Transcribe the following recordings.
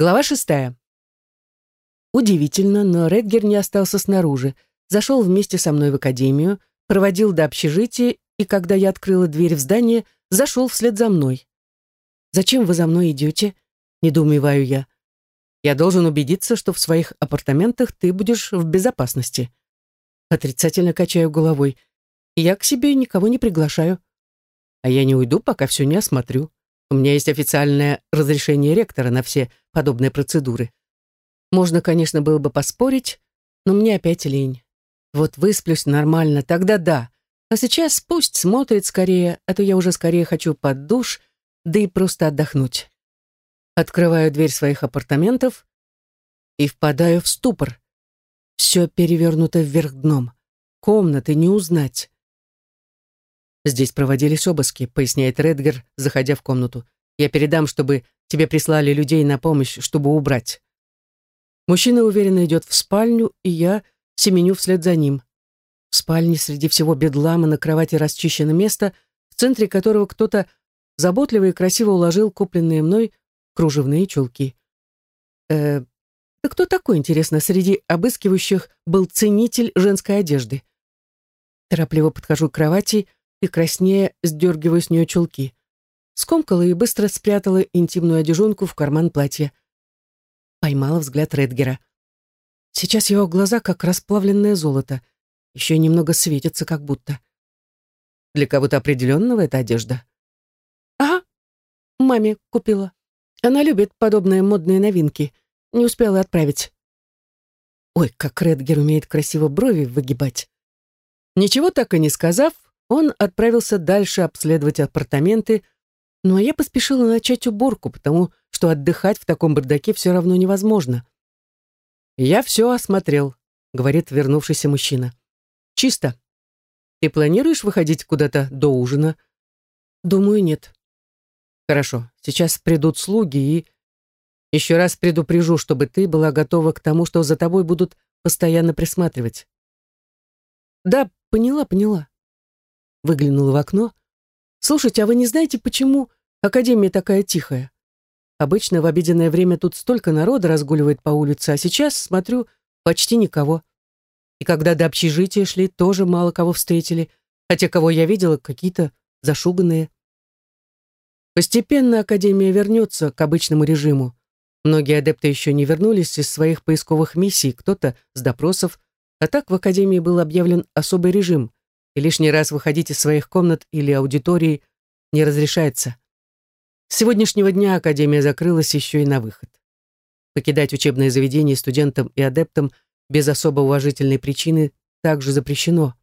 Глава 6. Удивительно, но Редгер не остался снаружи. Зашел вместе со мной в академию, проводил до общежития, и когда я открыла дверь в здание, зашел вслед за мной. «Зачем вы за мной идете?» — недоумеваю я. «Я должен убедиться, что в своих апартаментах ты будешь в безопасности». Отрицательно качаю головой. «Я к себе никого не приглашаю. А я не уйду, пока все не осмотрю. У меня есть официальное разрешение ректора на все подобные процедуры. Можно, конечно, было бы поспорить, но мне опять лень. Вот высплюсь нормально, тогда да. А сейчас пусть смотрит скорее, а то я уже скорее хочу под душ, да и просто отдохнуть». Открываю дверь своих апартаментов и впадаю в ступор. Все перевернуто вверх дном. Комнаты не узнать. «Здесь проводились обыски», — поясняет Редгер, заходя в комнату. «Я передам, чтобы тебе прислали людей на помощь, чтобы убрать». Мужчина уверенно идет в спальню, и я семеню вслед за ним. В спальне среди всего бедлама на кровати расчищено место, в центре которого кто-то заботливо и красиво уложил купленные мной кружевные чулки. Да кто такой, интересно, среди обыскивающих был ценитель женской одежды? Торопливо подхожу к кровати и краснея сдергиваю с нее чулки. Скомкала и быстро спрятала интимную одежонку в карман платья. Поймала взгляд Редгера. Сейчас его глаза как расплавленное золото. Еще немного светятся, как будто. Для кого-то определенного эта одежда? Ага, маме купила. Она любит подобные модные новинки. Не успела отправить. Ой, как Редгер умеет красиво брови выгибать. Ничего так и не сказав, он отправился дальше обследовать апартаменты, ну а я поспешила начать уборку, потому что отдыхать в таком бардаке все равно невозможно. «Я все осмотрел», — говорит вернувшийся мужчина. «Чисто. Ты планируешь выходить куда-то до ужина?» «Думаю, нет». «Хорошо. Сейчас придут слуги и... Еще раз предупрежу, чтобы ты была готова к тому, что за тобой будут постоянно присматривать». «Да, поняла». Выглянула в окно. «Слушайте, а вы не знаете, почему академия такая тихая? Обычно в обеденное время тут столько народа разгуливает по улице, а сейчас, смотрю, почти никого. И когда до общежития шли, тоже мало кого встретили, а те, кого я видела, какие-то зашуганные. Постепенно академия вернется к обычному режиму. Многие адепты еще не вернулись из своих поисковых миссий, кто-то с допросов, а так в академии был объявлен особый режим, и лишний раз выходить из своих комнат или аудиторий не разрешается. С сегодняшнего дня академия закрылась еще и на выход. Покидать учебное заведение студентам и адептам без особо уважительной причины также запрещено.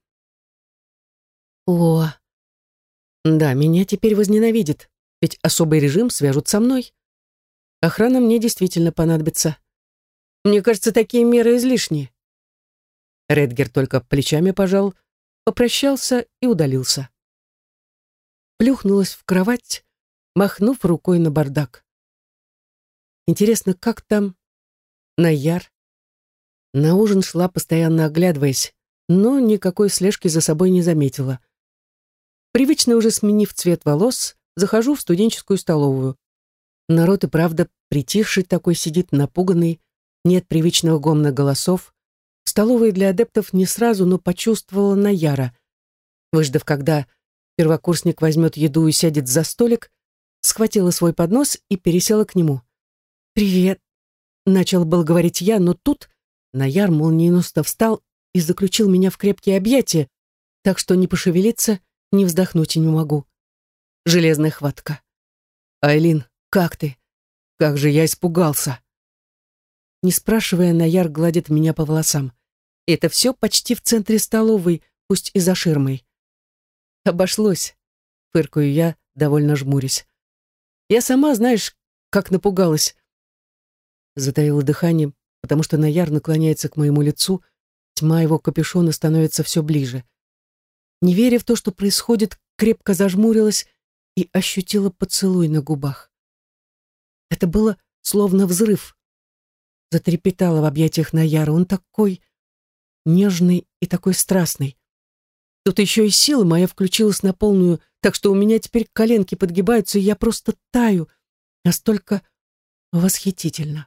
О, да, меня теперь возненавидит, ведь особый режим свяжут со мной. Охрана мне действительно понадобится. Мне кажется, такие меры излишни. Редгер только плечами пожал, попрощался и удалился. Плюхнулась в кровать, махнув рукой на бардак. Интересно, как там Наяр? На ужин шла, постоянно оглядываясь, но никакой слежки за собой не заметила. Привычно уже сменив цвет волос, захожу в студенческую столовую. Народ и правда притихший такой сидит, напуганный, нет привычного гомона голосов. В столовой для адептов не сразу, но почувствовала Наяра. Выждав, когда первокурсник возьмет еду и сядет за столик, схватила свой поднос и пересела к нему. «Привет», — начал был говорить я, но тут Наяр молниеносно встал и заключил меня в крепкие объятия, так что ни пошевелиться, ни вздохнуть не могу. Железная хватка. «Айлин, как ты? Как же я испугался!» Не спрашивая, Наяр гладит меня по волосам. И это все почти в центре столовой, пусть и за ширмой. «Обошлось», — фыркаю я, довольно жмурясь. «Я сама, знаешь, как напугалась». Затаила дыхание, потому что Наяр наклоняется к моему лицу, тьма его капюшона становится все ближе. Не веря в то, что происходит, крепко зажмурилась и ощутила поцелуй на губах. Это было словно взрыв. Затрепетала в объятиях Наяра. Он такой нежный и такой страстный. Тут еще и сила моя включилась на полную, так что у меня теперь коленки подгибаются, и я просто таю. Настолько Восхитительно.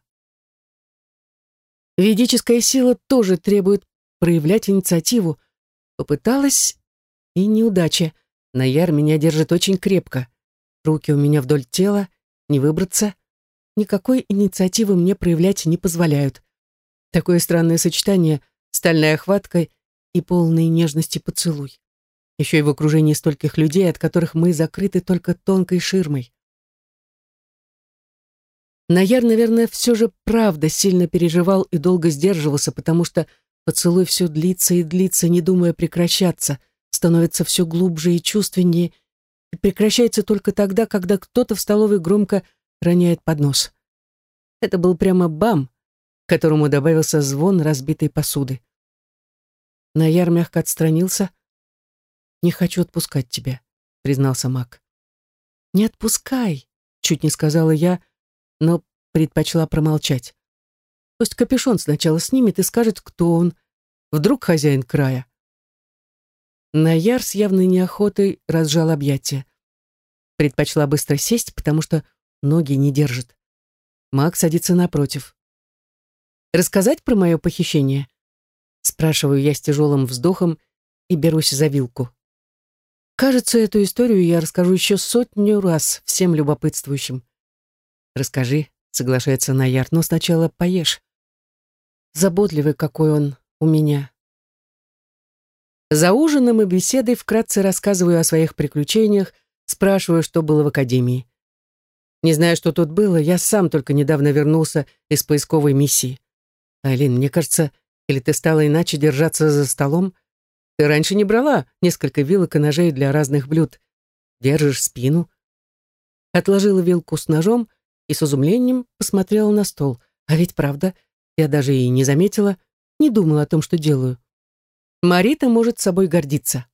Ведическая сила тоже требует проявлять инициативу. Попыталась, и неудача. Наяр меня держит очень крепко. Руки у меня вдоль тела, не выбраться. Никакой инициативы мне проявлять не позволяют. Такое странное сочетание — стальная хватка и полной нежности поцелуй. Еще и в окружении стольких людей, от которых мы закрыты только тонкой ширмой. Наяр, наверное, все же правда сильно переживал и долго сдерживался, потому что поцелуй все длится и длится, не думая прекращаться, становится все глубже и чувственнее, и прекращается только тогда, когда кто-то в столовой громко роняет поднос. Это был прямо бам, к которому добавился звон разбитой посуды. Наяр мягко отстранился. «Не хочу отпускать тебя», — признался Мак. «Не отпускай», — чуть не сказала я, но предпочла промолчать. Пусть капюшон сначала снимет и скажет, кто он. Вдруг хозяин края. Наяр с явной неохотой разжал объятия. Предпочла быстро сесть, потому что ноги не держит. Мак садится напротив. «Рассказать про мое похищение?» Спрашиваю я с тяжелым вздохом и берусь за вилку. Кажется, эту историю я расскажу еще 100 раз всем любопытствующим. «Расскажи», — соглашается Наяр, — «но сначала поешь». Заботливый какой он у меня. За ужином и беседой вкратце рассказываю о своих приключениях, спрашиваю, что было в академии. Не знаю, что тут было, я сам только недавно вернулся из поисковой миссии. Айлин, мне кажется, или ты стала иначе держаться за столом? Ты раньше не брала несколько вилок и ножей для разных блюд. Держишь спину. Отложила вилку с ножом и с изумлением посмотрела на стол. А ведь правда, я даже и не заметила, не думала о том, что делаю. Марита может собой гордиться.